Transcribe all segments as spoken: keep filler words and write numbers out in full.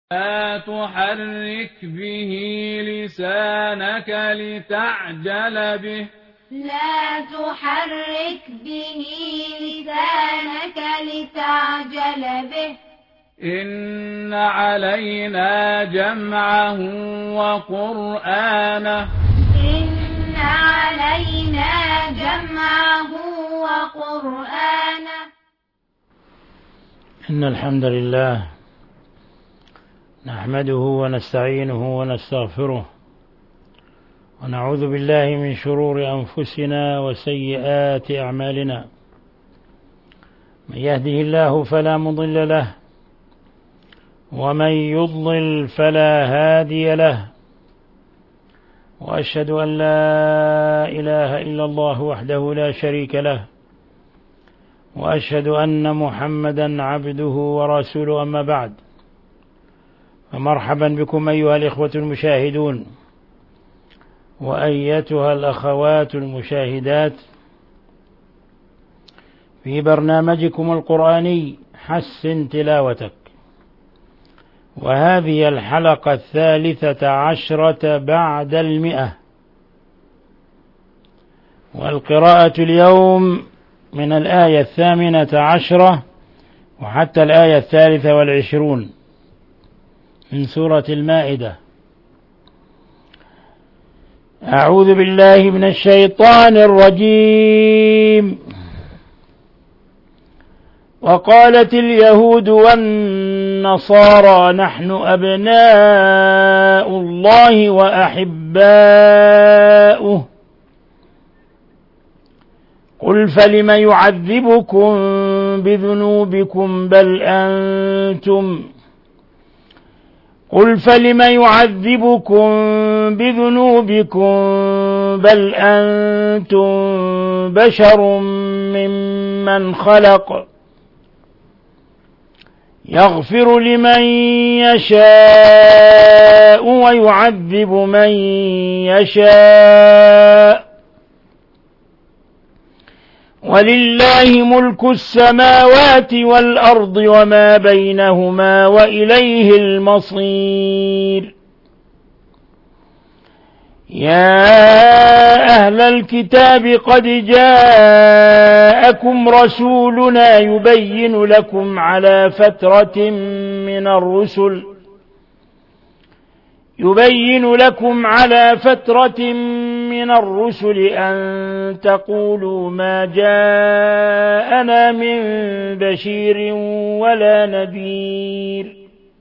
لا تحرك به لسانك لتعجل به لا تحرك به لسانك لتعجل به إن علينا جمعه وقرآنه إن علينا جمعه وقرآنه إن الحمد لله نحمده ونستعينه ونستغفره ونعوذ بالله من شرور أنفسنا وسيئات أعمالنا. من يهده الله فلا مضل له ومن يضلل فلا هادي له، وأشهد أن لا إله إلا الله وحده لا شريك له، وأشهد أن محمدا عبده ورسوله. أما بعد، فمرحبا بكم أيها الإخوة المشاهدون وأيتها الأخوات المشاهدات في برنامجكم القرآني حسن تلاوتك، وهذه الحلقة الثالثة عشرة بعد المئة، والقراءة اليوم من الآية الثامنة عشرة وحتى الآية الثالثة والعشرون من سورة المائدة. أعوذ بالله من الشيطان الرجيم. وقالت اليهود والنصارى نحن أبناء الله وأحباؤه قل فلم يعذبكم بذنوبكم بل أنتم قل فلم يعذبكم بذنوبكم بل أنتم بشر ممن خلق يغفر لمن يشاء ويعذب من يشاء ولله ملك السماوات والأرض وما بينهما وإليه المصير. يا أهل الكتاب قد جاءكم رسولنا يبين لكم على فترة من الرسل يبين لكم على فترة من الرسل أن تقولوا ما جاءنا من بشير ولا نذير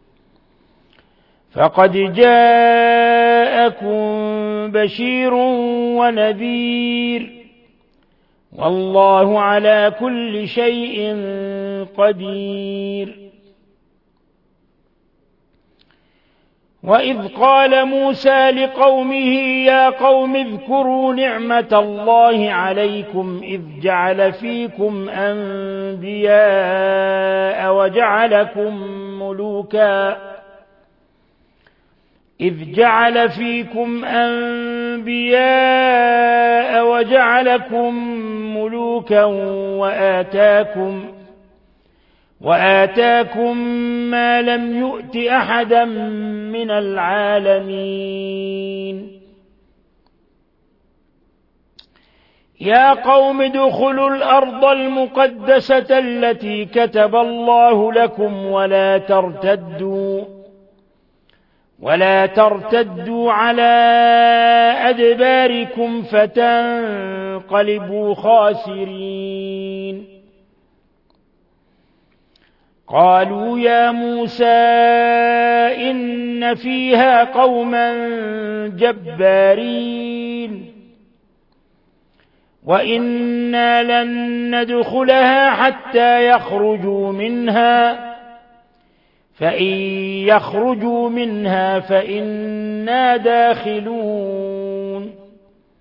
فقد جاءكم بشير ونذير والله على كل شيء قدير. وإذ قال موسى لقومه يا قوم اذكروا نعمة الله عليكم إذ جعل فيكم أنبياء وجعلكم ملوكا إذ جعل فيكم أنبياء وجعلكم ملوكا وآتاكم وآتاكم ما لم يؤت أحدا من العالمين. يا قوم ادخلوا الأرض المقدسة التي كتب الله لكم ولا ترتدوا ولا ترتدوا على أدباركم فتنقلبوا خاسرين. قالوا يا موسى إن فيها قوما جبارين وإنا لن ندخلها حتى يخرجوا منها فإن يخرجوا منها فإنا داخلون.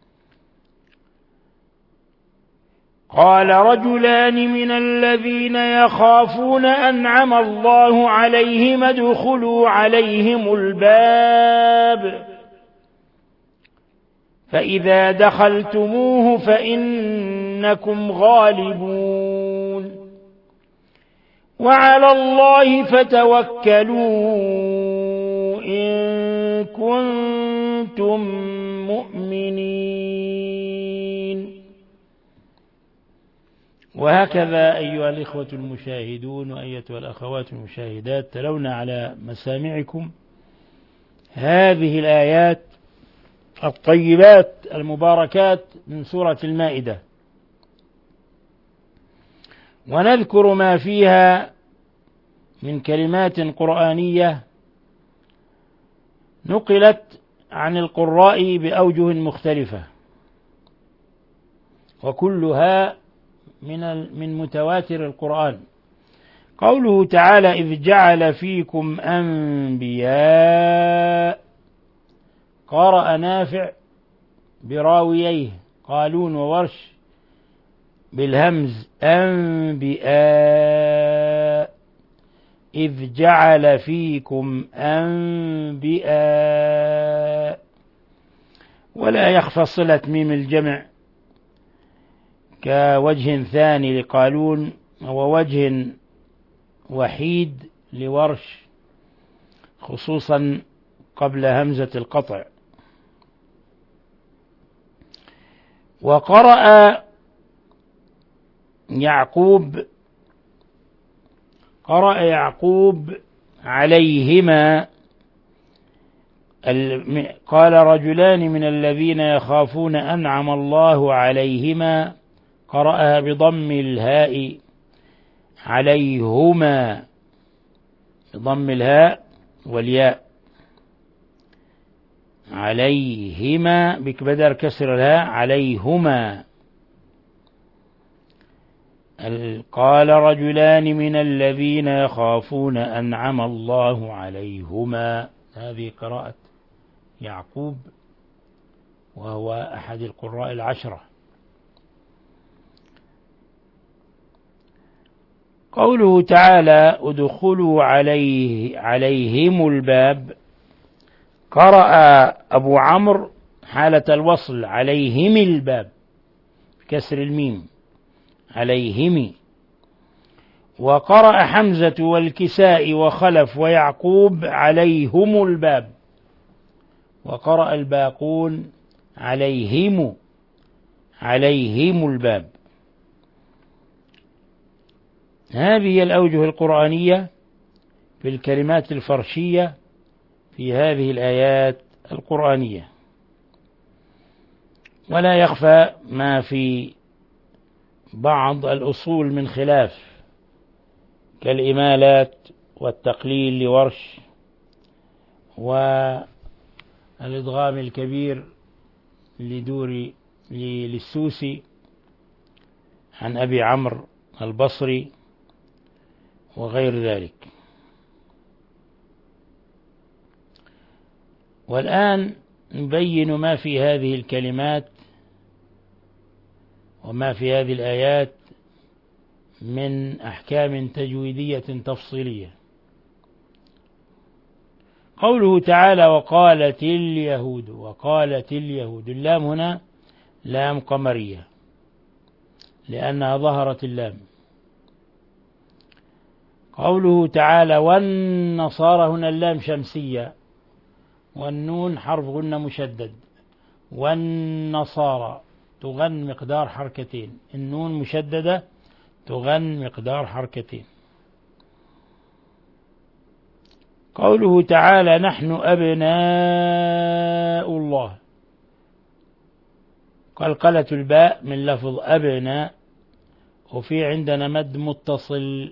قال رجلان من الذين يخافون أنعم الله عليهم ادخلوا عليهم الباب فإذا دخلتموه فإنكم غالبون وعلى الله فتوكلوا كنتم مؤمنين. وهكذا أيها الإخوة المشاهدون وأيتها الأخوات المشاهدات، تلونا على مسامعكم هذه الآيات الطيبات المباركات من سورة المائدة، ونذكر ما فيها من كلمات قرآنية نقلت عن القراء بأوجه مختلفة، وكلها من من متواتر القرآن. قوله تعالى: إذ جعل فيكم أنبياء، قرأ نافع براوييه قالون وورش بالهمز أنبياء، إذ جعل فيكم أنبياء. ولا يخفى صلة ميم الجمع كوجه ثاني لقالون ووجه وحيد لورش، خصوصا قبل همزة القطع. وقرأ يعقوب قرأ يعقوب عليهما، قال رجلان من الذين يخافون أنعم الله عليهما، قرأها بضم الهاء عليهما، بضم الهاء والياء، عليهما بكبدر كسر الهاء عليهما. قال رجلان من الذين يخافون أنعم الله عليهما، هذه قراءة يعقوب وهو أحد القراء العشرة. قوله تعالى: ادخلوا عليه عليهم الباب، قرأ أبو عمرو حالة الوصل عليهم الباب بكسر الميم عليهم، وقرأ حمزة والكساء وخلف ويعقوب عليهم الباب، وقرأ الباقون عليهم عليهم الباب. هذه الأوجه القرآنية في الكلمات الفرشية في هذه الآيات القرآنية. ولا يخفى ما في بعض الأصول من خلاف كالإمالات والتقليل لورش، والإدغام الكبير لدور للسوسي عن أبي عمرو البصري وغير ذلك. والآن نبين ما في هذه الكلمات وما في هذه الآيات من أحكام تجويدية تفصيلية. قوله تعالى: وقالت اليهود، وقالت اليهود، اللام هنا لام قمرية لأنها ظهرت اللام. قوله تعالى: والنصارى، هنا اللام شمسية والنون حرف غنة مشدد، والنصارى تغن مقدار حركتين، النون مشددة تغن مقدار حركتين. قوله تعالى: نحن أبناء الله، قلقلة الباء من لفظ أبناء، وفي عندنا مد متصل،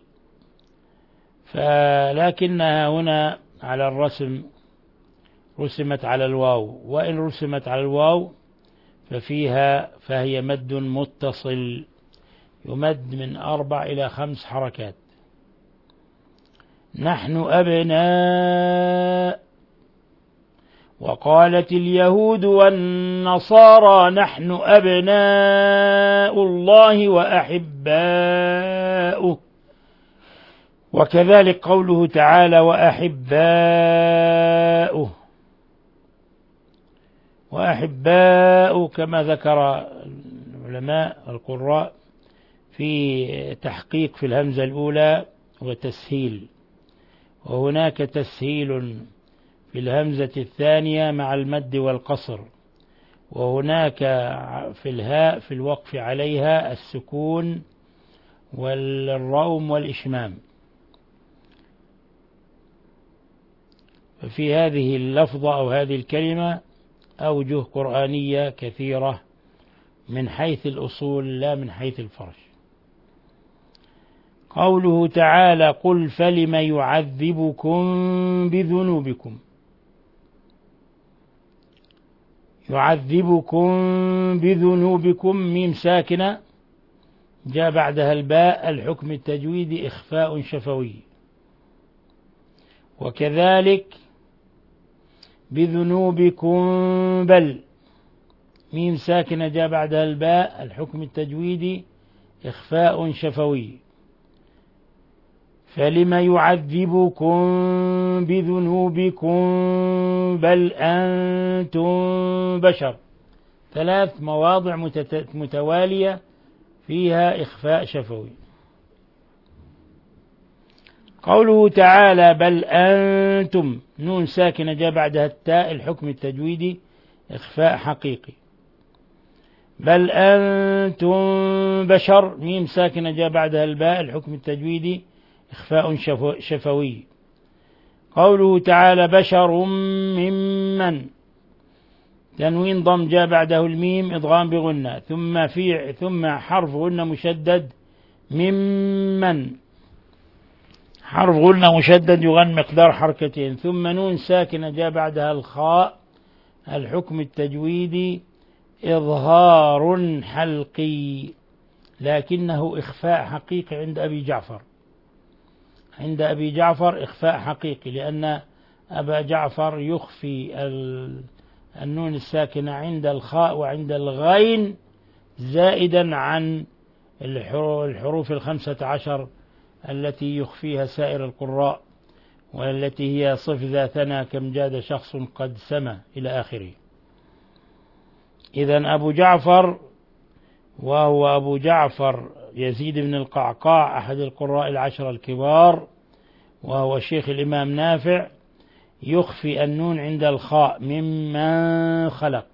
فلكنها هنا على الرسم رسمت على الواو، وإن رسمت على الواو ففيها فهي مد متصل يمد من أربع إلى خمس حركات. نحن أبناء. وقالت اليهود والنصارى نحن أبناء الله وأحباؤه. وكذلك قوله تعالى: وأحباؤه، وأحباؤه كما ذكر العلماء القراء في تحقيق في الهمزة الأولى وتسهيل، وهناك تسهيل في الهمزة الثانية مع المد والقصر، وهناك في الهاء في الوقف عليها السكون والروم والإشمام. ففي هذه اللفظة أو هذه الكلمة أوجه قرآنية كثيرة من حيث الأصول لا من حيث الفرش. قوله تعالى: قل فلم يعذبكم بذنوبكم. يعذبكم بذنوبكم ميم ساكنة جاء بعدها الباء، الحكم التجويدي إخفاء شفوي. وكذلك بذنوبكم بل ميم ساكنة جاء بعدها الباء، الحكم التجويدي إخفاء شفوي. فلم يعذبكم بذنوبكم بل أنتم بشر. ثلاث مواضع متوالية فيها إخفاء شفوي. قوله تعالى: بل أنتم نون ساكنة جاء بعدها التاء، الحكم التجويدي إخفاء حقيقي. بل أنتم بشر ميم ساكنة جاء بعدها الباء، الحكم التجويدي إخفاء شفوي. قوله تعالى: بشر ممن تنوين ضم جاء بعده الميم إدغام بغنة، ثم في ثم حرف غنة مشدد ممن، حرف غنة مشدد يغن مقدار حركتين، ثم نون ساكنة جاء بعدها الخاء، الحكم التجويدي إظهار حلقي، لكنه إخفاء حقيقي عند أبي جعفر. عند أبي جعفر إخفاء حقيقي، لأن أبا جعفر يخفي النون الساكنة عند الخاء وعند الغين زائدا عن الحروف الخمسة عشر التي يخفيها سائر القراء، والتي هي صف ذا ثنى كم جاد شخص قد سمى إلى آخره. إذن أبو جعفر، وهو أبو جعفر يزيد بن القعقاع أحد القراء العشر الكبار، وهو شيخ الإمام نافع، يخفي النون عند الخاء ممن خلق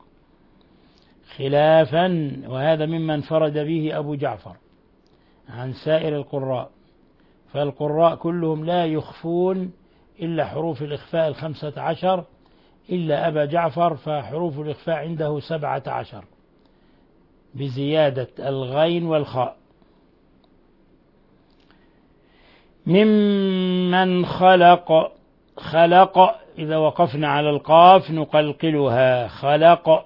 خلافا، وهذا مما انفرد به أبو جعفر عن سائر القراء. فالقراء كلهم لا يخفون إلا حروف الإخفاء الخمسة عشر إلا أبا جعفر، فحروف الإخفاء عنده سبعة عشر بزيادة الغين والخاء. ممن خلق، خلق إذا وقفنا على القاف نقلقلها خلق.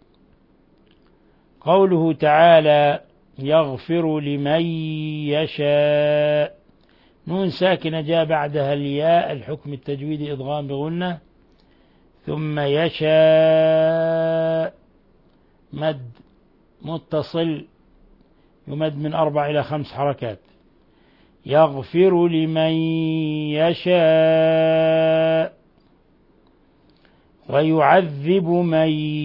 قوله تعالى: يغفر لمن يشاء نون ساكنة جاء بعدها الياء، الحكم التجويدي إدغام بغنة، ثم يشاء مد متصل يمد من أربع إلى خمس حركات. يغفر لمن يشاء ويعذب من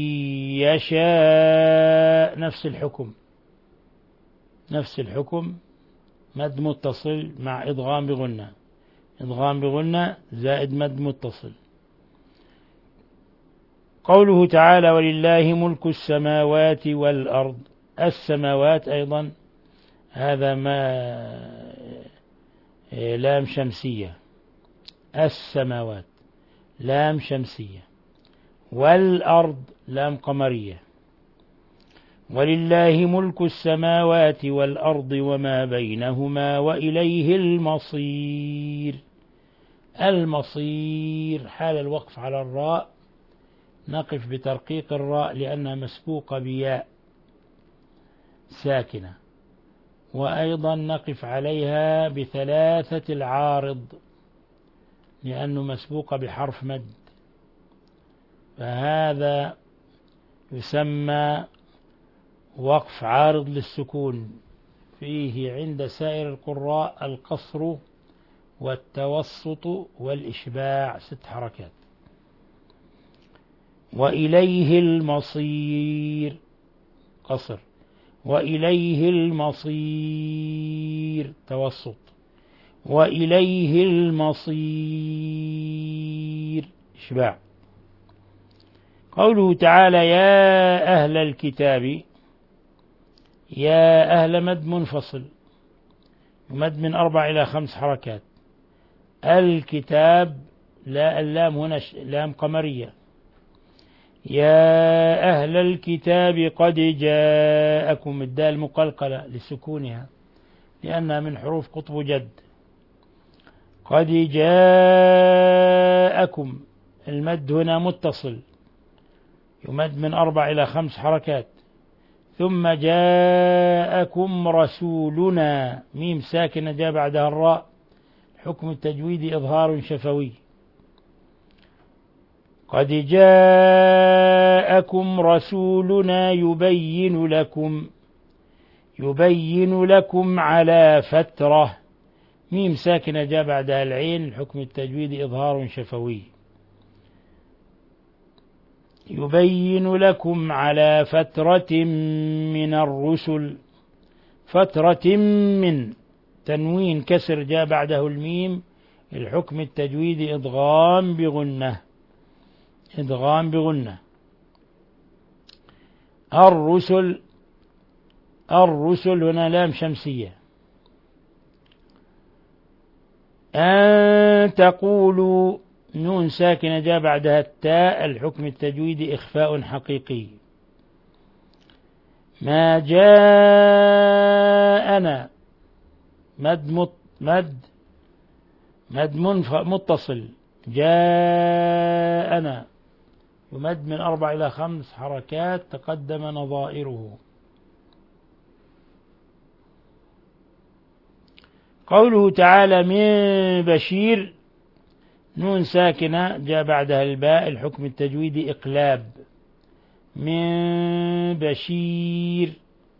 يشاء، نفس الحكم نفس الحكم مد متصل مع إدغام بغنة، إدغام بغنة زائد مد متصل. قوله تعالى: ولله ملك السماوات والأرض. السماوات أيضا هذا ما لام شمسية، السماوات لام شمسية، والأرض لام قمرية. ولله ملك السماوات والأرض وما بينهما وإليه المصير. المصير حال الوقف على الراء نقف بترقيق الراء لأنها مسبوقة بياء ساكنة، وأيضا نقف عليها بثلاثة العارض لأنه مسبوقة بحرف مد، فهذا يسمى وقف عارض للسكون، فيه عند سائر القراء القصر والتوسط والإشباع ست حركات. وإليه المصير قصر، وإليه المصير توسط، وإليه المصير إشباع. قوله تعالى يا أهل الكتاب، يا أهل مد منفصل يمد من أربع إلى خمس حركات. الكتاب لا اللام هنا لام قمرية. يا أهل الكتاب قد جاءكم، الدال مقلقلة لسكونها لأنها من حروف قطب جد. قد جاءكم، المد هنا متصل يمد من أربع إلى خمس حركات. ثم جاءكم رسولنا، ميم ساكنة جاء بعدها الراء، حكم التجويد إظهار شفوي. قد جاءكم رسولنا يبين لكم، يبين لكم على فترة، ميم ساكنة جاء بعدها العين، حكم التجويد إظهار شفوي. يبين لكم على فترة من الرسل، فترة من، تنوين كسر جاء بعده الميم، الحكم التجويد إدغام بغنة، إدغام بغنة. الرسل، الرسل هنا لام شمسية. أن تقولوا، نون ساكنة جاء بعدها التاء، الحكم التجويدي إخفاء حقيقي. ما جاءنا، مد مد مد, مد متصل، جاءنا يمد من أربع إلى خمس حركات تقدم نظائره. قوله تعالى من بشير، نون ساكنة جاء بعدها الباء، الحكم التجويدي إقلاب. من بشير،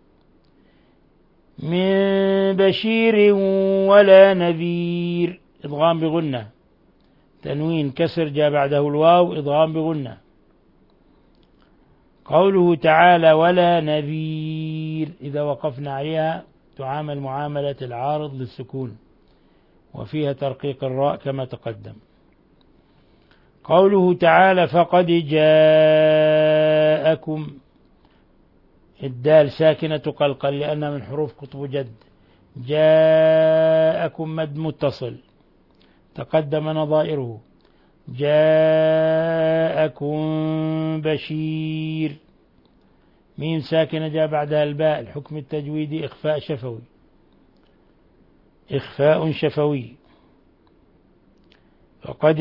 من بشير ولا نذير، إدغام بغنة، تنوين كسر جاء بعده الواو، إدغام بغنة. قوله تعالى ولا نذير، إذا وقفنا عليها تعامل معاملة العارض للسكون، وفيها ترقيق الراء كما تقدم. قوله تعالى فقد جاءكم، الدال ساكنة قلقل لأنها من حروف قطب جد. جاءكم مد متصل تقدم نظائره. جاءكم بشير، ميم ساكنة جاء بعدها الباء، الحكم التجويدي إخفاء شفوي، إخفاء شفوي. فقد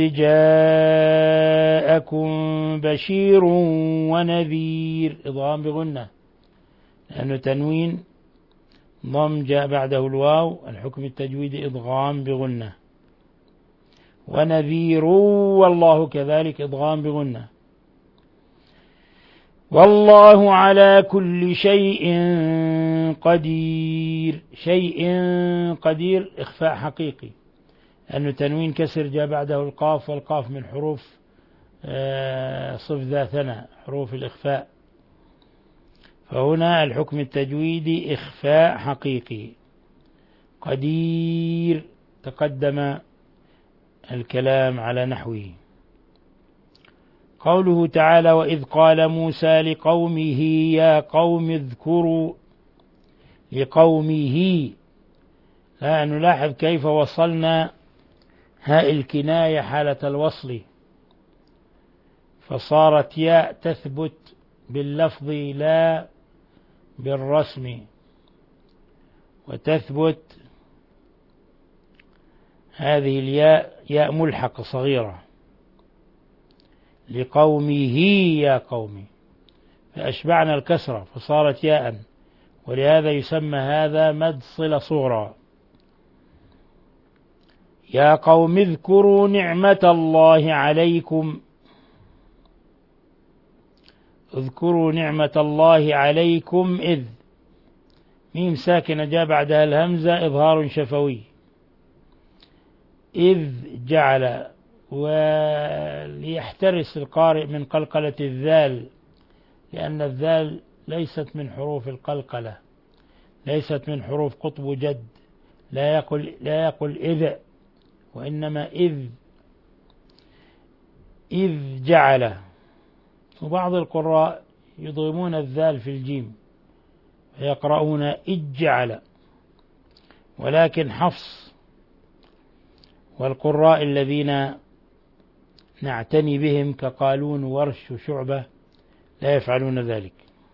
جاءكم بشير ونذير، إضغام بغنة لأنه تنوين ضم جاء بعده الواو، الحكم التجويدي إضغام بغنة. ونذير والله كذلك إضغام بغنة. والله على كل شيء قدير، شيء قدير إخفاء حقيقي أنه تنوين كسر جاء بعده القاف، والقاف من حروف صف ذا ثنى، حروف الإخفاء، فهنا الحكم التجويدي إخفاء حقيقي. قدير تقدم الكلام على نحوه. قوله تعالى وإذ قال موسى لقومه يا قوم اذكروا، لقومه، لا نلاحظ كيف وصلنا هاء الكناية حالة الوصل، فصارت ياء تثبت باللفظ لا بالرسم، وتثبت هذه الياء ياء ملحق صغيرة، لقومه يا قومي، فأشبعنا الكسرة فصارت ياء، ولهذا يسمى هذا مد صلة صغرى. يا قوم اذكروا نعمة الله عليكم، اذكروا نعمة الله عليكم إذ، ميم ساكنة جاء بعدها الهمزة إظهار شفوي، إذ جعل، وليحترس القارئ من قلقلة الذال، لأن الذال ليست من حروف القلقلة، ليست من حروف قطب جد، لا يقل لا يقل إذ، وإنما إذ. إذ جعل. وبعض القراء يضغمون الذال في الجيم ويقرؤون إذ جعل، ولكن حفص والقراء الذين نعتني بهم كقالون ورش وشعبة لا يفعلون ذلك.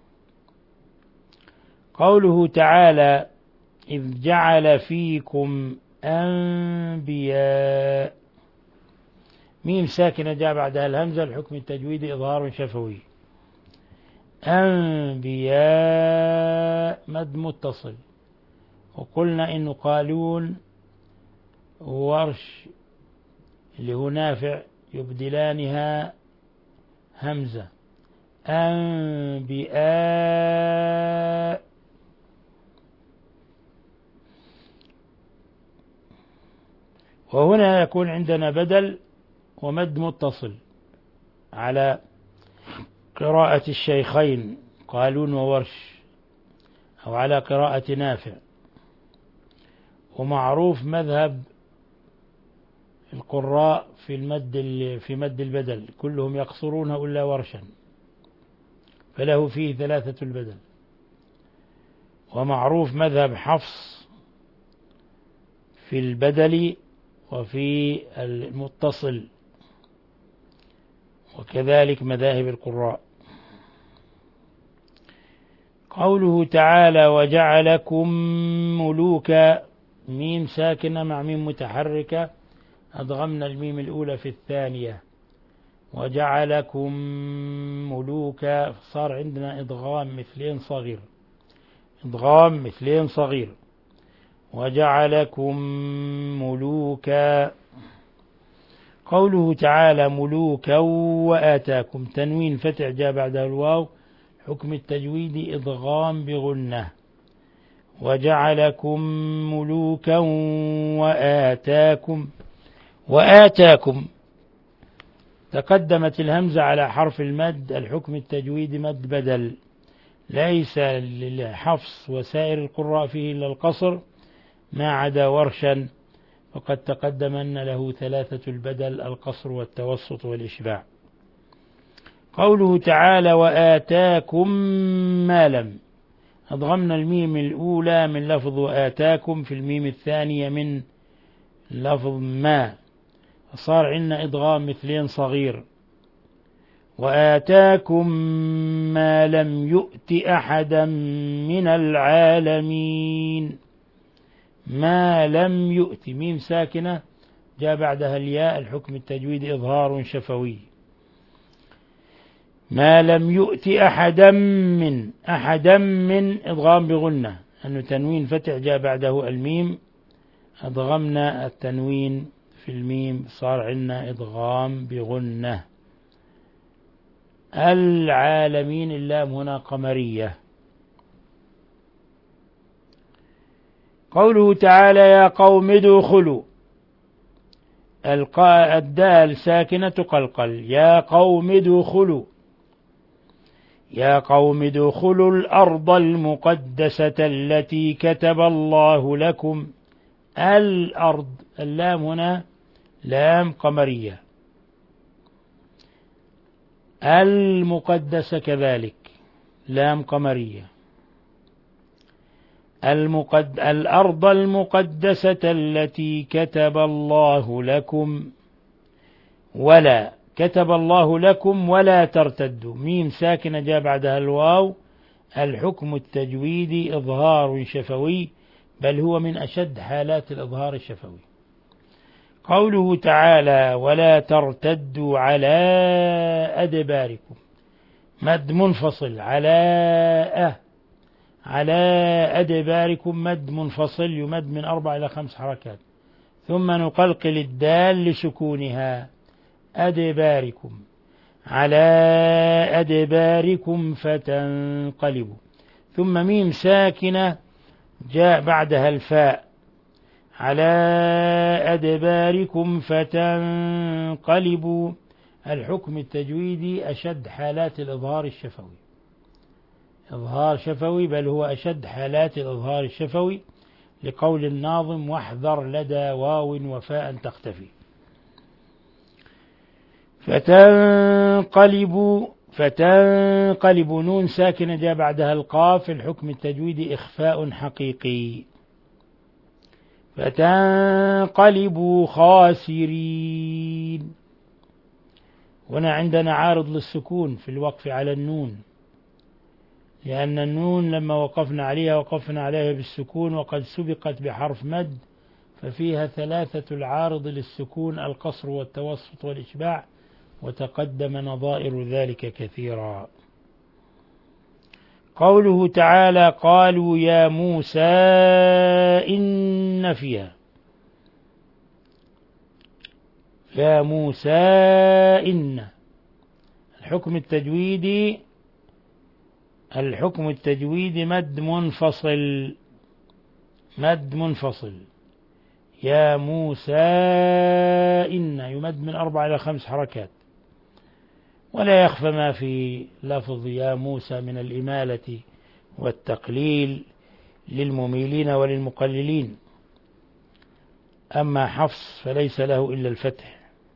قوله تعالى إذ جعل فيكم أنبياء، ميم ساكنة جاء بعدها الهمزة، الحكم التجويدي إظهار شفوي. أنبياء مد متصل، وقلنا إنه قالون ورش اللي هو نافع يبدلانها همزة. أنبياء وهنا يكون عندنا بدل ومد متصل على قراءة الشيخين قالون وورش، أو على قراءة نافع. ومعروف مذهب القراء في المد في مد البدل كلهم يقصرونه إلا ورشا، فله فيه ثلاثة البدل. ومعروف مذهب حفص في البدل وفي المتصل، وكذلك مذاهب القراء. قوله تعالى وجعلكم ملوكا، ميم ساكنة مع ميم متحركة، أدغمنا الميم الأولى في الثانية. وجعلكم ملوكا صار عندنا إدغام مثلين صغير، إدغام مثلين صغير. وجعلكم ملوكا. قوله تعالى ملوكا وآتاكم، تنوين فتح جاء بعده الواو، حكم التجويد إدغام بغنة. وجعلكم ملوكا وآتاكم. وآتاكم تقدمت الهمزة على حرف المد، الحكم التجويد مد بدل، ليس للحفص وسائر القراء فيه إلا القصر ما عدا ورشا، وقد تقدم أن له ثلاثة البدل القصر والتوسط والإشباع. قوله تعالى وآتاكم ما لم، أضغمنا الميم الأولى من لفظ وآتاكم في الميم الثانية من لفظ ما، صار عندنا إدغام مثلين صغير. وآتاكم ما لم يؤت أحدا من العالمين. ما لم يؤت ميم ساكنة جاء بعدها الياء، الحكم التجويد إظهار شفوي. ما لم يؤت أحدا من، أحدا من إضغام بغنة، أنه تنوين فتح جاء بعده الميم، أضغمنا التنوين في الميم صار عندنا إضغام بغنة. العالمين اللام هنا قمرية. قوله تعالى يا قوم ادخلوا، الدال ساكنة قلقل، يا قوم ادخلوا. يا قوم ادخلوا الأرض المقدسة التي كتب الله لكم. الأرض اللام هنا لام قمرية. المقدسة كذلك لام قمرية. المقد... الأرض المقدسة التي كتب الله لكم. ولا كتب الله لكم ولا ترتدوا، ميم ساكنة جاء بعدها الواو، الحكم التجويدي إظهار شفوي، بل هو من أشد حالات الإظهار الشفوي. قوله تعالى ولا ترتدوا على أدباركم، مد منفصل على أه على أدباركم، مد منفصل يمد من أربع إلى خمس حركات، ثم نقلقل الدال لسكونها. أدباركم على أدباركم فتنقلبوا، ثم ميم ساكنة جاء بعدها الفاء، على أدباركم فتنقلبوا، الحكم التجويدي أشد حالات الإظهار الشفوي، إظهار شفوي، بل هو أشد حالات الإظهار الشفوي، لقول الناظم واحذر لدى واو وفاء تختفي. فتنقلب فتنقلب نون ساكنة جاء بعدها القاف، الحكم التجويدي إخفاء حقيقي. فتنقلبوا خاسرين. هنا عندنا عارض للسكون في الوقف على النون، لأن النون لما وقفنا عليها وقفنا عليها بالسكون وقد سبقت بحرف مد، ففيها ثلاثة العارض للسكون: القصر والتوسط والإشباع، وتقدم نظائر ذلك كثيرا. قوله تعالى: قالوا يا موسى إن فيها. يا موسى إن، الحكم التجويدي الحكم التجويدي مد منفصل، مد منفصل. يا موسى إن يمد من أربع إلى خمس حركات، ولا يخفى ما في لفظ يا موسى من الإمالة والتقليل للمميلين وللمقللين. أما حفص فليس له إلا الفتح.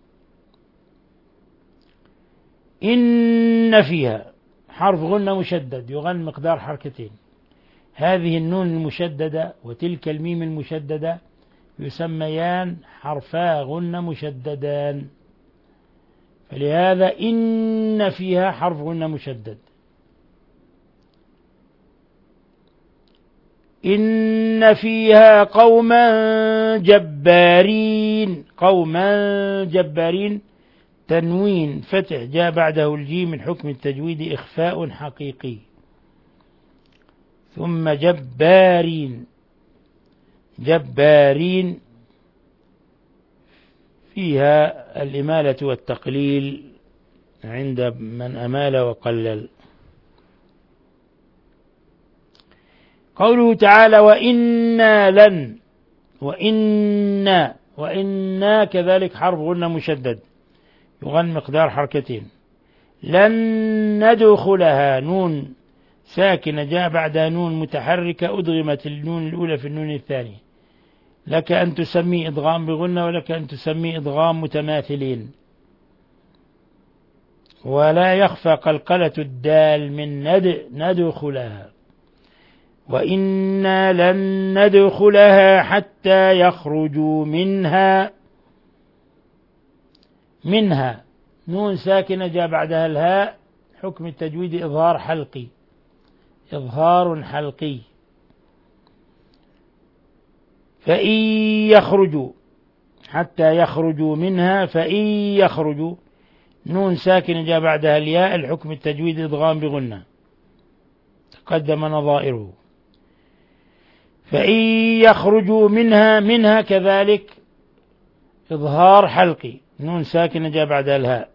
إن فيها حرف غنة مشدد يغن مقدار حركتين. هذه النون المشددة وتلك الميم المشددة يسميان حرفا غنة مشددان، فلهذا إن فيها حرف غنة مشدد. إن فيها قوما جبارين. قوما جبارين تنوين فتح جاء بعده الجيم من حكم التجويد إخفاء حقيقي. ثم جبارين. جبارين فيها الإمالة والتقليل عند من أمال وقلل. قوله تعالى: وإنا لن. وإنا وإنا كذلك حرف غنة مشدد يغن مقدار حركتين. لن ندخلها نون ساكنة جاء بعدها نون متحركة أدغمت النون الأولى في النون الثانية، لك أن تسمي إدغام بغنة ولك أن تسمي إدغام متماثلين. ولا يخفى قلقلة الدال من ند ندخلها. وإنا لن ندخلها حتى يخرجوا منها. منها نون ساكنة جاء بعدها الهاء، حكم التجويد إظهار حلقي. إظهار حلقي. فإن يخرجوا حتى يخرجوا منها. فإن يخرجوا نون ساكنة جاء بعدها الياء، الحكم التجويد إدغام بغنة تقدم نظائره. فإن يخرجوا منها. منها كذلك إظهار حلقي، نون ساكنة جاء بعدها الهاء.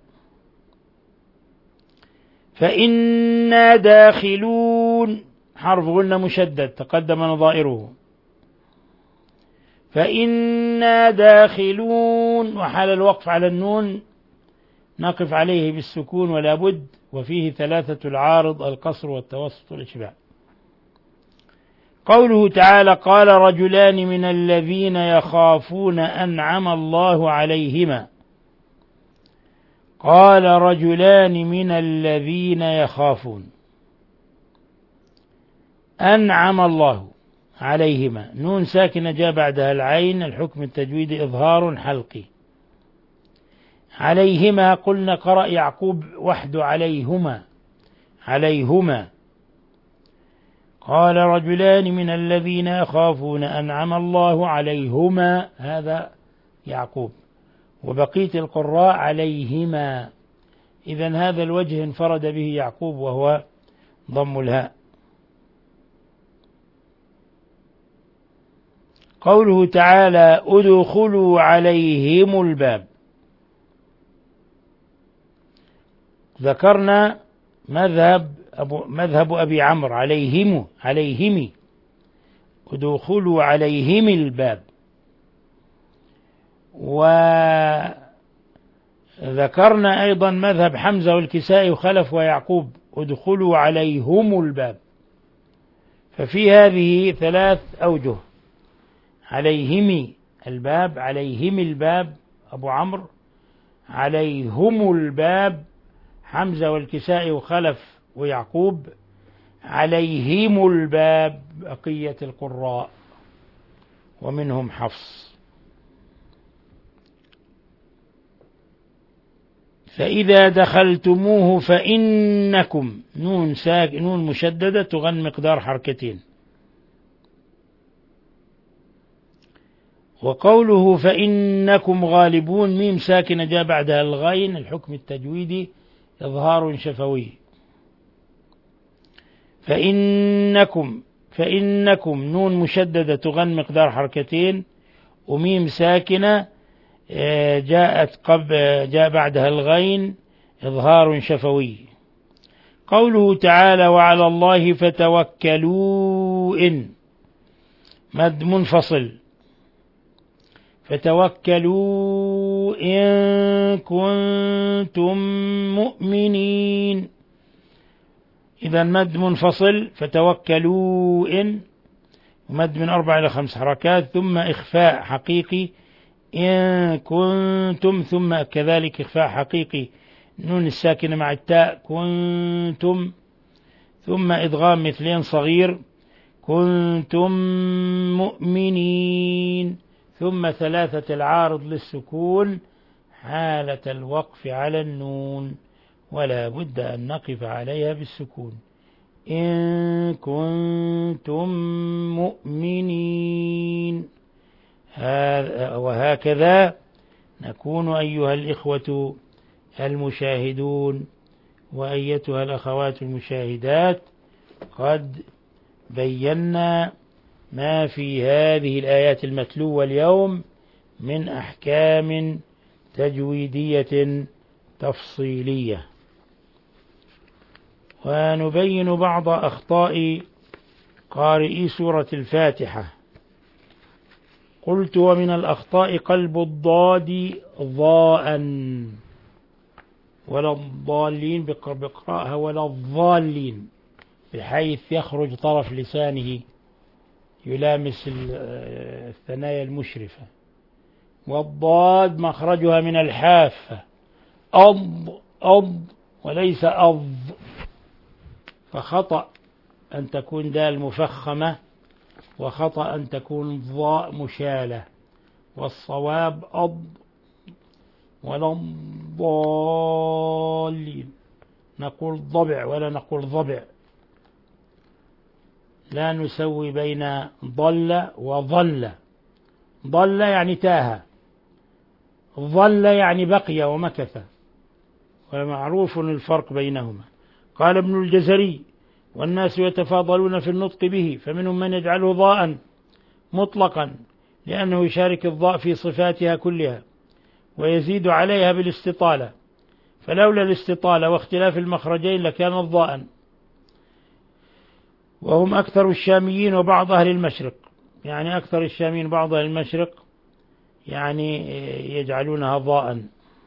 فإنا داخلون حرف غنة مشدد تقدم نظائره. فإنا داخلون، وحال الوقف على النون نقف عليه بالسكون ولا بد، وفيه ثلاثة العارض: القصر والتوسط والإشباع. قوله تعالى: قال رجلان من الذين يخافون أنعم الله عليهما. قال رجلان من الذين يخافون أنعم الله عليهما، نون ساكنة جاء بعدها العين، الحكم التجويدي إظهار حلقي. عليهما قلنا قرأ يعقوب وحده عليهما. عليهما. قال رجلان من الذين يخافون أنعم الله عليهما، هذا يعقوب، وبقية القراء عليهما. إذن هذا الوجه انفرد به يعقوب وهو ضم الهاء. قوله تعالى: ادخلوا عليهم الباب. ذكرنا مذهب أبو مذهب أبي عمرو عليهم عليهم ادخلوا عليهم الباب. وذكرنا أيضا مذهب حمزة والكسائي وخلف ويعقوب ادخلوا عليهم الباب. ففي هذه ثلاث أوجه: عليهم الباب، عليهم الباب أبو عمرو، عليهم الباب حمزة والكسائي وخلف ويعقوب، عليهم الباب بقية القراء ومنهم حفص. فإذا دخلتموه فإنكم نون ساك نون مشددة تغن مقدار حركتين. وقوله فإنكم غالبون ميم ساكنة جاء بعدها الغين، الحكم التجويدي إظهار شفوي. فإنكم فإنكم نون مشددة تغن مقدار حركتين، وميم ساكنة جاءت قبل جاء بعدها الغين إظهار شفوي. قوله تعالى وعلى الله فتوكلوا إن مد منفصل، فتوكلوا إن كنتم مؤمنين، إذا مد منفصل فتوكلوا إن مد من أربع إلى خمس حركات، ثم إخفاء حقيقي إن كنتم، ثم كذلك إخفاء حقيقي نون الساكنة مع التاء كنتم، ثم إدغام مثلين صغير كنتم مؤمنين، ثم ثلاثة العارض للسكون حالة الوقف على النون، ولا بد أن نقف عليها بالسكون إن كنتم مؤمنين. وهكذا نكون أيها الإخوة المشاهدون وأيتها الأخوات المشاهدات قد بينا ما في هذه الآيات المتلوة اليوم من أحكام تجويدية تفصيلية، ونبين بعض أخطاء قارئي سورة الفاتحة. قلت ومن الأخطاء قلب الضاد ضاء ولا الضالين بقراءها ولا الضالين، بحيث يخرج طرف لسانه يلامس الثنايا المشرفة. والضاد مخرجها من الحافة أض أض وليس أض، فخطأ أن تكون دال مفخمة، وخطأ أن تكون ضاء مشالة، والصواب أض ولا الضالين. نقول ضبع ولا نقول ضبع، لا نسوي بين ضل وظل. ضل يعني تاه، ظل يعني بقي ومكث، ومعروف الفرق بينهما. قال ابن الجزري والناس يتفاضلون في النطق به، فمنهم من يجعله ضاء مطلقا لأنه يشارك الضاء في صفاتها كلها ويزيد عليها بالاستطالة، فلولا الاستطالة واختلاف المخرجين لكان ضاء. وهم أكثر الشاميين وبعض أهل المشرق، يعني أكثر الشاميين وبعض أهل المشرق يعني يجعلونها ضاء.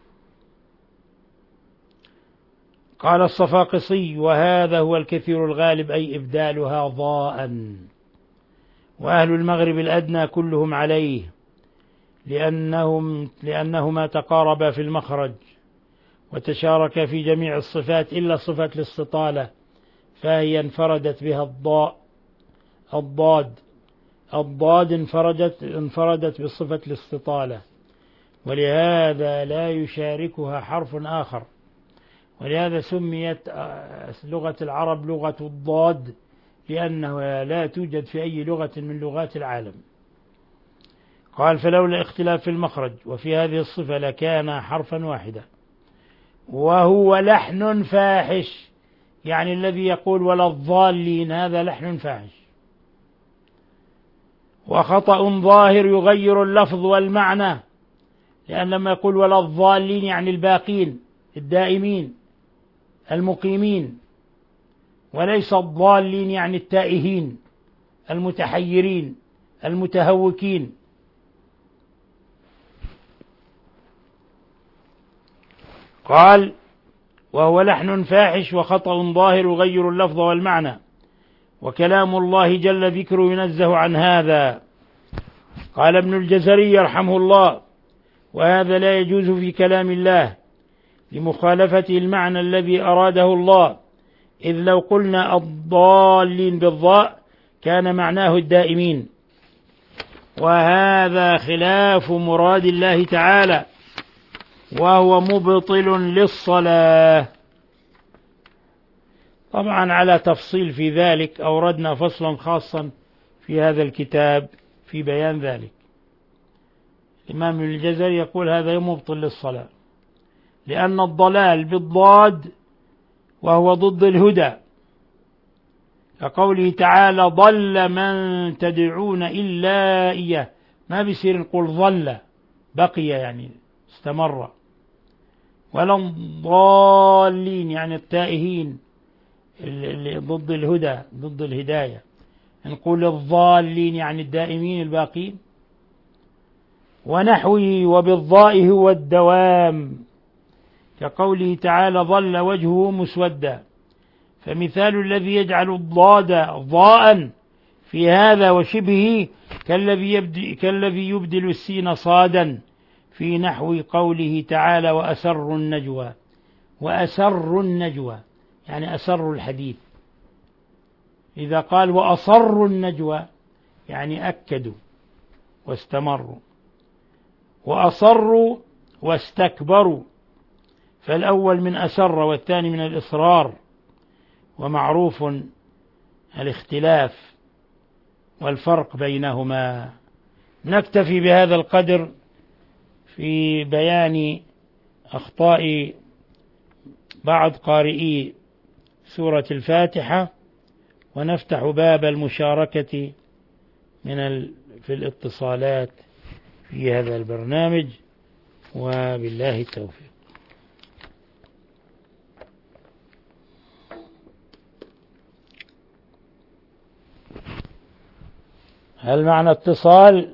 قال الصفاقسي وهذا هو الكثير الغالب، أي إبدالها ضاء. وأهل المغرب الأدنى كلهم عليه، لأنهم لأنهما تقاربا في المخرج وتشاركا في جميع الصفات إلا صفة الاستطالة، فهي انفردت بها الضاء الضاد الضاد انفردت انفردت بصفة الاستطالة، ولهذا لا يشاركها حرف آخر، ولهذا سميت لغة العرب لغة الضاد، لأنها لا توجد في أي لغة من لغات العالم. قال فلولا اختلاف في المخرج وفي هذه الصفة لكان حرفا واحدا. وهو لحن فاحش، يعني الذي يقول ولا الضالين هذا لحن فاحش، وخطأ ظاهر يغير اللفظ والمعنى، لأن لما يقول ولا الضالين يعني الباقين الدائمين المقيمين، وليس الضالين يعني التائهين المتحيرين المتهوكين. قال وهو لحن فاحش وخطأ ظاهر يغير اللفظ والمعنى، وكلام الله جل ذكره ينزه عن هذا. قال ابن الجزري يرحمه الله وهذا لا يجوز في كلام الله لمخالفة المعنى الذي أراده الله، إذ لو قلنا الضالين بالضاء كان معناه الدائمين، وهذا خلاف مراد الله تعالى وهو مبطل للصلاة. طبعا على تفصيل في ذلك أوردنا فصلا خاصا في هذا الكتاب في بيان ذلك. الإمام ابن الجزري يقول هذا مبطل للصلاة، لأن الضلال بالضاد وهو ضد الهدى، كقوله تعالى ضل من تدعون إلا إياه، ما بيصير نقول ضل بقي يعني استمر، ولا الضالين يعني التائهين اللي ضد الهدى ضد الهداية، نقول الضالين يعني الدائمين الباقين. ونحوه وبالضاء هو الدوام، كقوله تعالى ظل وجهه مسودا، فمثال الذي يجعل الضاد ضاء في هذا وشبهه كالذي يبدل, كالذي يبدل السين صادا في نحو قوله تعالى وأسر النجوى. وأسر النجوى يعني أسر الحديث، إذا قال وأصر النجوى يعني أكدوا واستمروا، وأصروا واستكبروا، فالأول من أسر والثاني من الإصرار، ومعروف الاختلاف والفرق بينهما. نكتفي بهذا القدر في بيان أخطاء بعض قارئي سورة الفاتحة، ونفتح باب المشاركة من ال... في الاتصالات في هذا البرنامج، وبالله التوفيق. هل معنا اتصال؟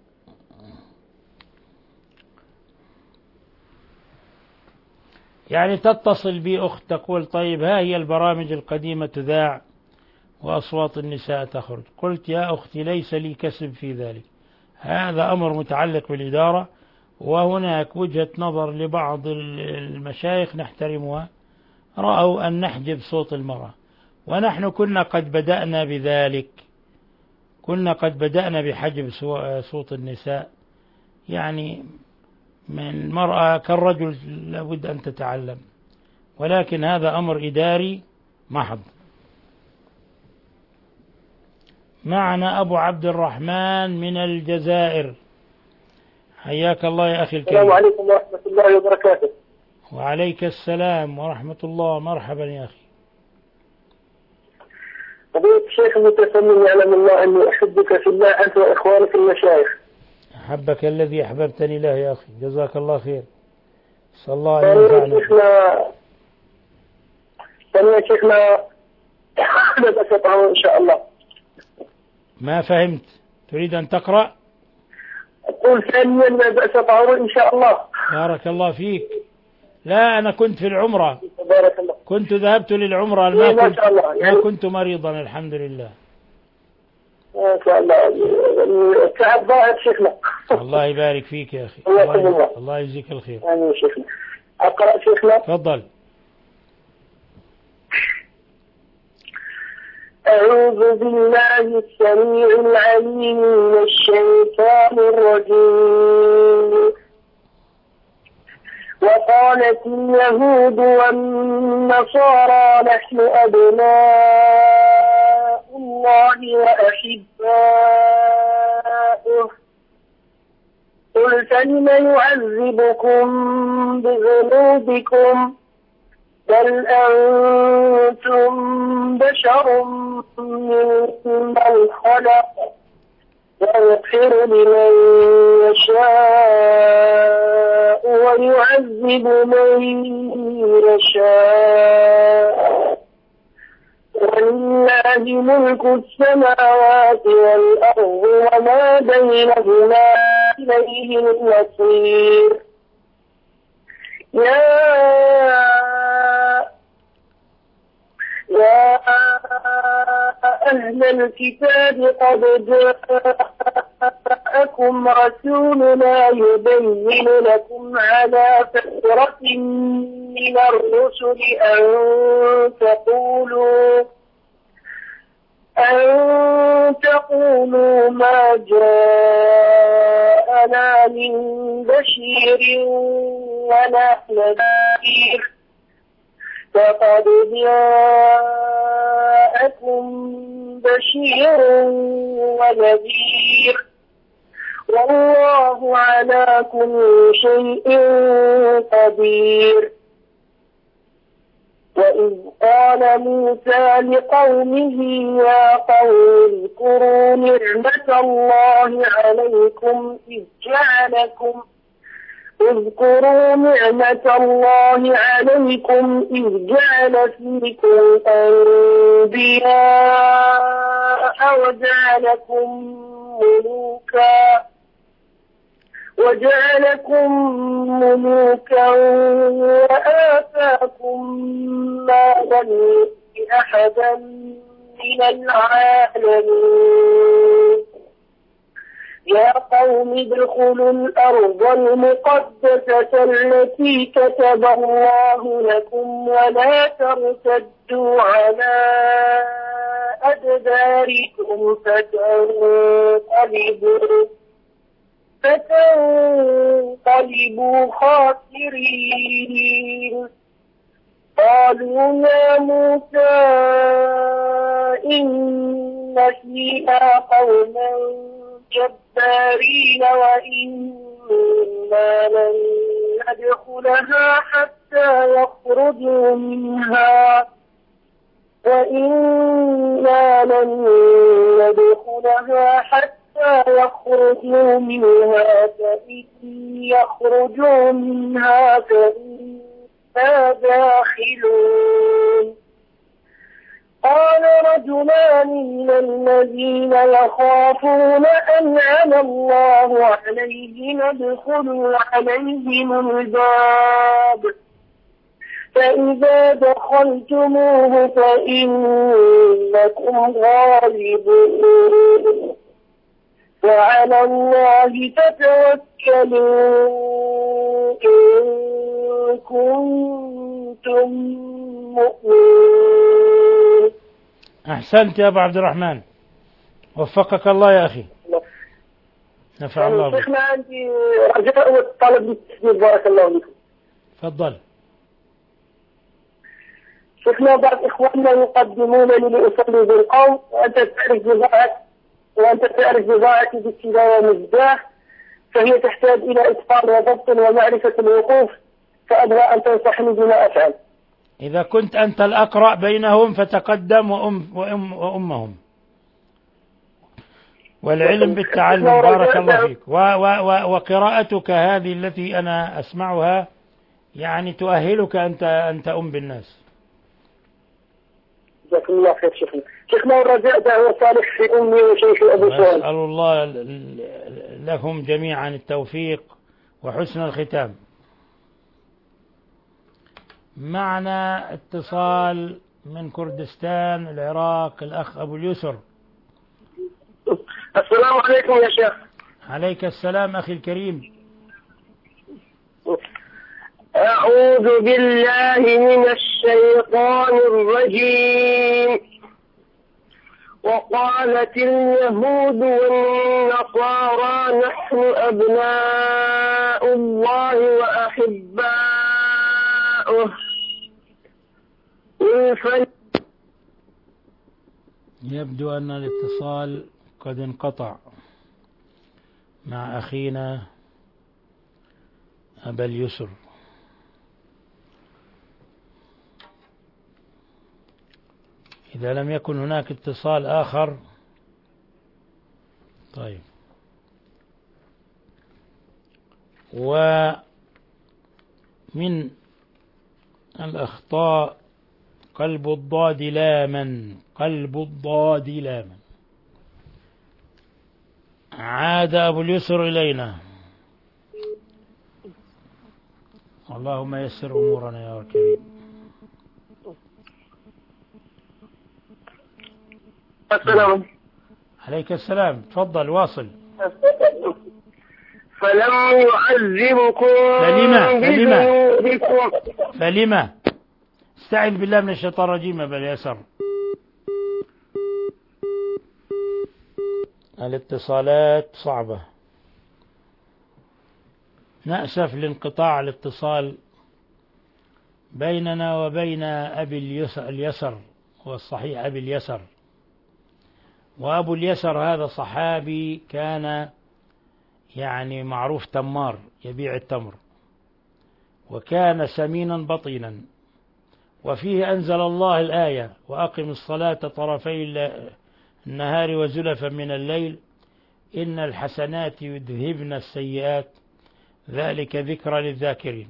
يعني تتصل بي أخت تقول طيب ها هي البرامج القديمة تذاع وأصوات النساء تخرج. قلت يا أختي ليس لي كسب في ذلك، هذا أمر متعلق بالإدارة، وهناك وجهة نظر لبعض المشايخ نحترمها، رأوا أن نحجب صوت المرأة، ونحن كنا قد بدأنا بذلك، كنا قد بدأنا بحجب صوت النساء، يعني من المرأة كالرجل لابد أن تتعلم، ولكن هذا أمر إداري محض. معنا أبو عبد الرحمن من الجزائر، حياك الله يا أخي الكريم. السلام عليكم ورحمة الله وبركاته. وعليك السلام ورحمة الله، مرحبا يا أخي. فضيلة الشيخ المتسمم يعلم الله أني أحبك في الله أنت وإخوانك المشايخ. أحبك الذي أحببتني له يا أخي، جزاك الله خير. صلى الله عليه وسلم. ثانيا شيخنا لا أستطيع إن شاء الله. ما فهمت، تريد أن تقرأ؟ أقول ثانيا لا بأس طهور إن شاء الله. بارك الله فيك. لا أنا كنت في العمرة، بارك الله. كنت ذهبت للعمرة، ما كنت, يعني ما كنت مريضا الحمد لله. ما شاء الله التعب ضاعت شيخنا. الله يبارك فيك يا أخي. الله, الله. الله يجزيك الخير. آمين شيخنا. أقرأ شيخنا. تفضل. أعوذ بالله السميع العليم من الشيطان الرجيم. وقالت اليهود والنصارى نحن أبناء الله وأحباؤه قل فلم يعذبكم بذنوبكم بل أنتم بشر ممن خلق يغفر لمن يشاء ويعذب من يشاء ولله ملك السماوات والأرض وما بينهما إليه المصير. يا يا أهل الكتاب قد جاءكم رسولنا يبين لكم على فترة من الرسل أن تقولوا أن تقولوا ما جاءنا من بشير ولا نذير فقد جاءكم بشير ونذير والله على كل شيء قدير. وإذ قال موسى لقومه يا قوم اذكروا نعمة الله عليكم إذ جعلكم اذكروا نعمة الله عليكم إذ جعل فيكم أنبياء وجعلكم ملوكا وجعلكم ملوكا وآتاكم ما لم يؤت أحدا من العالمين. يا قوم ادخلوا الأرض المقدسة التي كتب الله لكم ولا ترتدوا على أدباركم فتنقلبوا فتنقلبوا خاسرين. قالوا يا موسى إن فيها قوما جبارين وإنا لن ندخلها حتى يخرجوا منها وإنا لن ندخلها حتى يخرجوا منها فإن يخرجوا منها فإنا داخلون. قال رجلان من الذين يخافون أنعم الله عليهم ادخلوا عليهم الباب فإذا دخلتموه فإنكم غالبون وعلى الله فتوكلوا إن كنتم مؤمنين. أحسنت يا أبو عبد الرحمن، وفقك الله يا أخي، نفع الله بك. شيخنا عندي رجاء والطلب بالتسجيل بارك الله فيكم. تفضل. شيخنا بعض إخواننا يقدمونني لأصلي بالقول وأنت تعرف بضاعة وأنت تعرف بضاعتي بالتلاوة والمزاح فهي تحتاج إلى إتقان وضبط ومعرفة الوقوف فأبغى أن تنصحني بما أفعل. إذا كنت أنت الأقرأ بينهم فتقدم وأم وأم وأمهم، والعلم بالتعلم بارك الله فيك. و و و وقراءتك هذه التي أنا أسمعها يعني تؤهلك أنت أنت أم بالناس. جزاكم الله خير شيخنا. شيخنا الرجاء دعوة صالح في أمي وشيخي أبو سؤال. أسأل الله لهم جميعا التوفيق وحسن الختام. معنا اتصال من كردستان العراق الأخ أبو اليسر. السلام عليكم يا شيخ. عليك السلام أخي الكريم. أعوذ بالله من الشيطان الرجيم. وقالت اليهود والنصارى نحن أبناء الله وأحباؤه. يبدو أن الاتصال قد انقطع مع أخينا أبا اليسر. إذا لم يكن هناك اتصال آخر طيب. ومن الأخطاء قلب الضاد لاما، قلب الضاد لاما. عاد أبو اليسر إلينا. اللهم يسر أمورنا يا كريم. السلام عليك السلام، تفضل واصل. فلم يعذبكم فلما فلما بذنوبكم فلما استعذ بالله من الشيطان الرجيم باليسر. الاتصالات صعبة، نأسف لانقطاع الاتصال بيننا وبين أبي اليسر, اليسر هو الصحيح أبي اليسر. وأبو اليسر هذا صحابي كان يعني معروف تمار يبيع التمر، وكان سمينا بطينا، وفيه أنزل الله الآية وأقم الصلاة طرفي النهار وزلفا من الليل إن الحسنات يذهبن السيئات ذلك ذكرى للذاكرين.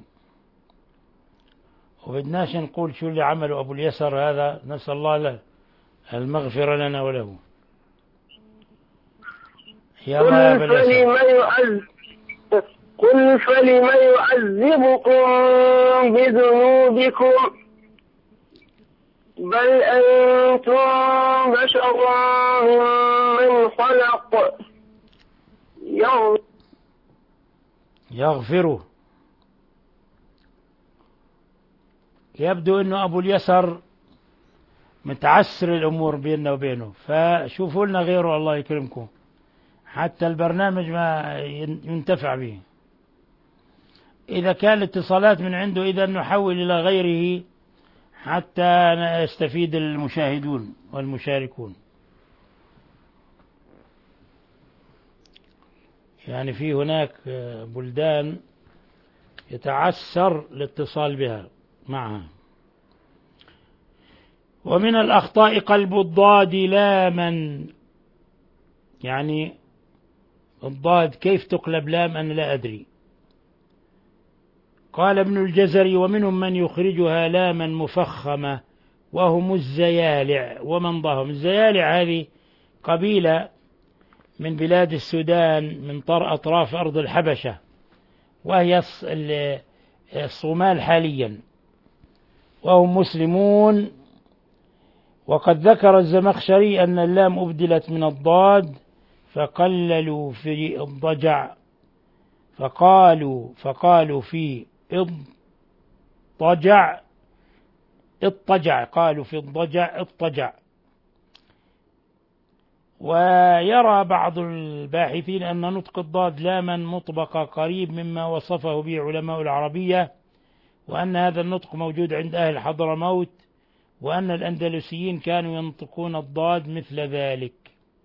وبدناش نقول شو اللي عمله أبو اليسر هذا، نسأل الله له المغفرة لنا وله. قل فلم يعذب قل فلم يعذبكم بذنوبكم بل أنتم بشر ممن خلق يغفره. يبدو أنه أبو اليسر متعسر الأمور بيننا وبينه، فشوفوا لنا غيره الله يكرمكم حتى البرنامج ما ينتفع به. إذا كان الاتصالات من عنده إذا نحول إلى غيره حتى يستفيد المشاهدون والمشاركون. يعني في هناك بلدان يتعسر الاتصال بها معها. ومن الأخطاء قلب الضاد لاما، يعني الضاد كيف تقلب لام أنا لا أدري. قال ابن الجزري ومنهم من يخرجها لاما مفخمة وهم الزيالع ومن ضاهم. الزيالع هذه قبيلة من بلاد السودان من طر أطراف أرض الحبشة، وهي الصومال حاليا، وهم مسلمون. وقد ذكر الزمخشري أن اللام أبدلت من الضاد فقللوا في الضجع فقالوا فقالوا في اضطجع اضطجع قالوا في الضجع اضطجع. ويرى بعض الباحثين أن نطق الضاد لاما مطبقة قريب مما وصفه به علماء العربية، وأن هذا النطق موجود عند أهل حضرموت، وأن الأندلسيين كانوا ينطقون الضاد مثل ذلك،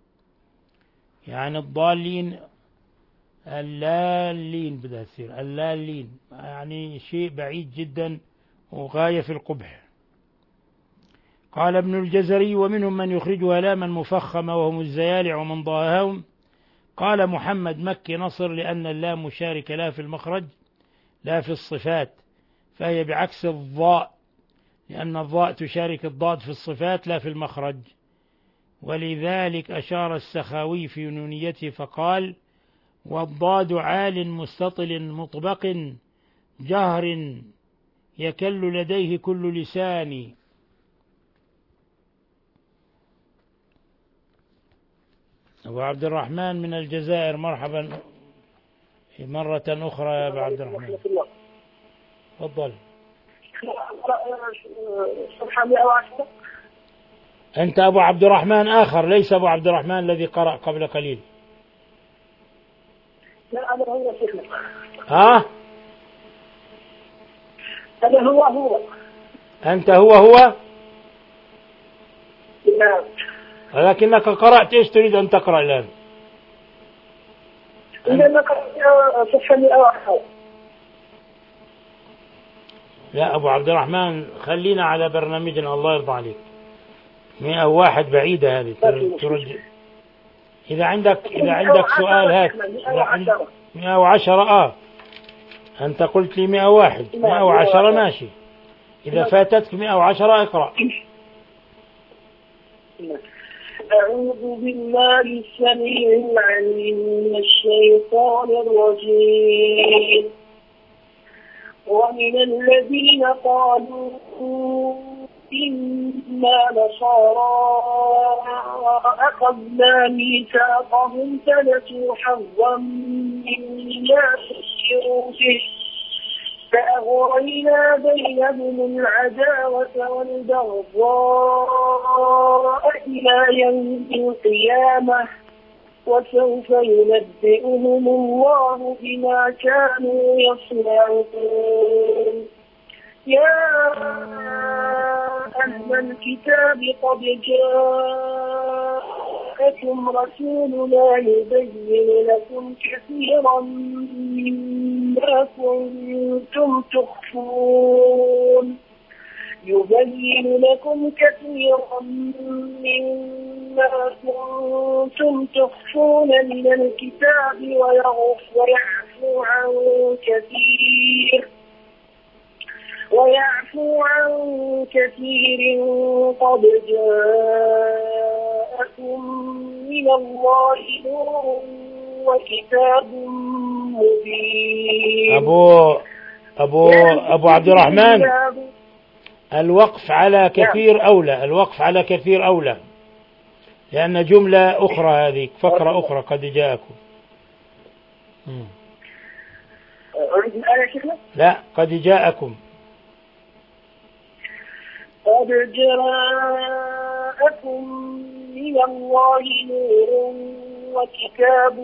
يعني الضالين اللالين بدها تصير اللالين، يعني شيء بعيد جدا وغاية في القبح. قال ابن الجزري ومنهم من يخرجها لاما مفخمة وهم الزيالع ومن ضاههم. قال محمد مكي نصر لأن اللام مشاركة لا في المخرج لا في الصفات، فهي بعكس الضاء، لأن الضاء تشارك الضاد في الصفات لا في المخرج. ولذلك أشار السخاوي في نونيته فقال والضاد عال مستطل مطبق جهر يكل لديه كل لسان. أبو عبد الرحمن من الجزائر، مرحبا مرة أخرى يا أبو عبد الرحمن، تفضل. أنت أبو عبد الرحمن آخر ليس أبو عبد الرحمن الذي قرأ قبل قليل. لا أنا هو شيخنا. ها؟ أنا هو هو. أنت هو هو؟ نعم. ولكنك قرأت إيش تريد أن تقرأ الآن؟ إنما قرأت صفحة مئة وواحد. لا أبو عبد الرحمن خلينا على برنامجنا الله يرضى عليك. مئة وواحد بعيدة هذه ترجع. إذا عندك إذا عندك سؤال هات. مئة وعشرة آه أنت قلت لي مئة وواحد. مئة وعشرة ماشي. إذا فاتتك مئة وعشرة اقرأ. أعوذ بالله السميع العليم من الشيطان الرجيم. ومن الذين قالوا إن كنا نصارى أخذنا ميثاقهم فنسوا حظا مما ذكروا به فأغرينا بينهم العداوة والبغضاء إلى يوم القيامة وسوف ينبئهم الله بما كانوا يصنعون. يا أهل الكتاب قد جاءكم رسولنا يبين لكم كثيرا مما كنتم تخفون يبين لكم كثيرا مما كنتم تخفون من الكتاب ويعفو عن كثير ويعفو عن كثير قد جاءكم من الله نور وكتاب مبين. أبو أبو أبو عبد الرحمن، الوقف على كثير أولى، الوقف على كثير أولى، لأن جملة أخرى هذه فقرة أخرى قد جاءكم. لا، قد جاءكم. قد جاءكم من الله نور وكتاب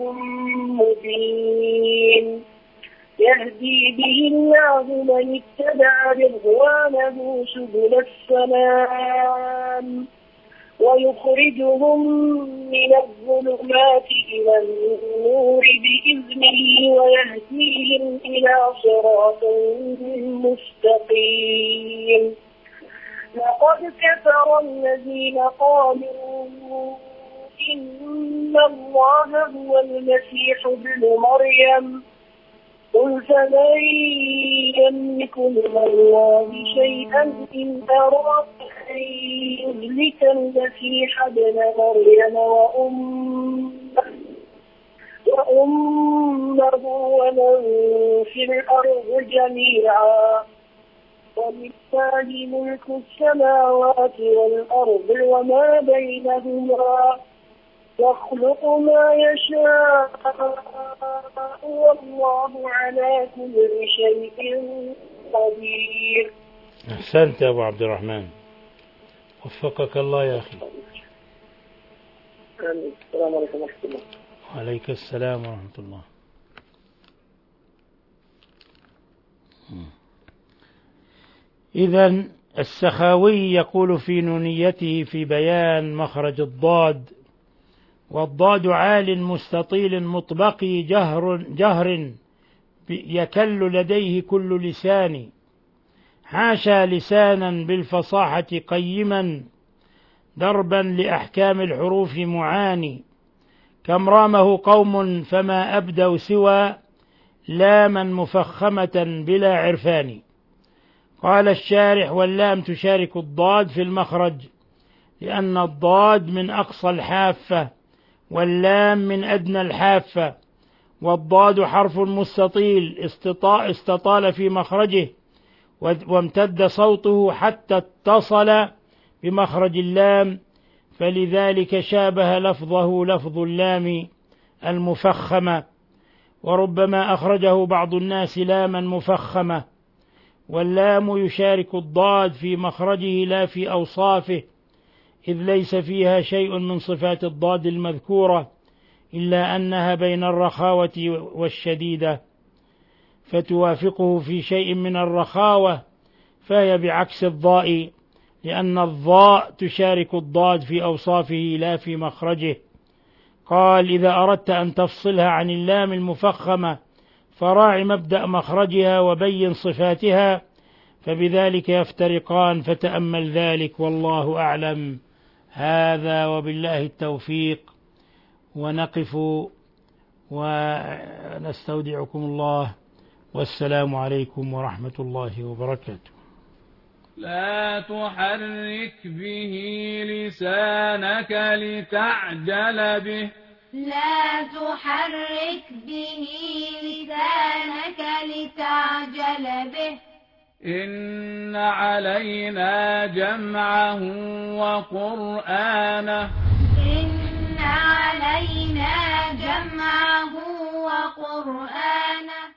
مبين يهدي به الله من اتبع رضوانه سبل السلام ويخرجهم من الظلمات إلى النور بإذنه ويهديهم إلى صراط مستقيم. لقد كفر الذين قالوا إن الله هو المسيح ابن مريم قل فمن يملك من الله شيئا إن أراد أن يهلك المسيح ابن مريم وأمه وأمه ومن في الأرض جميعا ولله ملك السماوات والأرض وما بينهما يخلق ما يشاء والله على كل شيء قدير. أحسنت يا أبو عبد الرحمن، وفقك الله يا أخي. السلام عليكم ورحمة الله. وعليك السلام ورحمة الله. إذن السخاوي يقول في نونيته في بيان مخرج الضاد: والضاد عال مستطيل مطبقي جهر, جهر يكل لديه كل لسان حاشا لسانا بالفصاحة قيما دربا لأحكام الحروف معاني كم رامه قوم فما أبدوا سوى لاما مفخمة بلا عرفان. قال الشارح: واللام تشارك الضاد في المخرج لأن الضاد من أقصى الحافة واللام من أدنى الحافة، والضاد حرف مستطيل استطال في مخرجه وامتد صوته حتى اتصل بمخرج اللام، فلذلك شابه لفظه لفظ اللام المفخمة، وربما أخرجه بعض الناس لاما مفخمة. واللام يشارك الضاد في مخرجه لا في أوصافه، إذ ليس فيها شيء من صفات الضاد المذكورة إلا أنها بين الرخاوة والشديدة، فتوافقه في شيء من الرخاوة، فهي بعكس الضاء، لأن الضاء تشارك الضاد في أوصافه لا في مخرجه. قال: إذا أردت أن تفصلها عن اللام المفخمة فراع مبدأ مخرجها وبين صفاتها، فبذلك يفترقان، فتأمل ذلك والله أعلم. هذا وبالله التوفيق، ونقف ونستودعكم الله، والسلام عليكم ورحمة الله وبركاته. لا تحرك به لسانك لتعجل به لا تحرك به لسانك لتعجل به إن علينا جمعه وقرآنه إن علينا جمعه وقرآنه